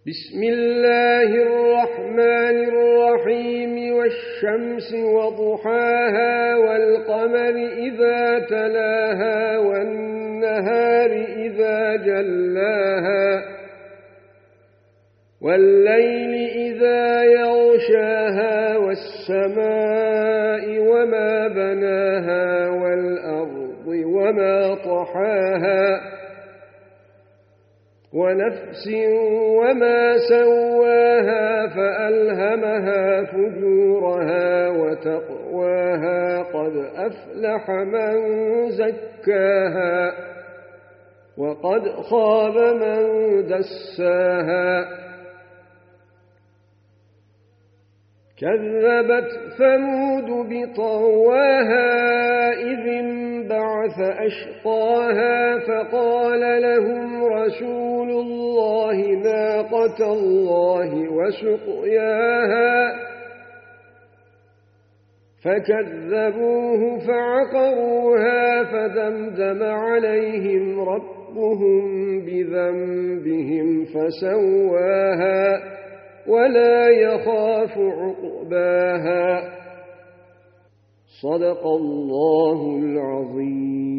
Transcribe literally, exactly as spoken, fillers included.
بسم الله الرحمن الرحيم والشمس وضحاها والقمر إذا تلاها والنهار إذا جلاها والليل إذا يغشاها والسماء وما بناها والأرض وما طحاها ونفس وما سواها فألهمها فجورها وتقواها قد أفلح من زكاها وقد خاب من دساها كذبت ثمود بطغواها إذ انبعث أشقاها فقال لهم رسول الله ناقة الله وسقياها فكذبوه فعقروها فدمدم عليهم ربهم بذنبهم فسواها ولا يخاف عقباها صدق الله العظيم.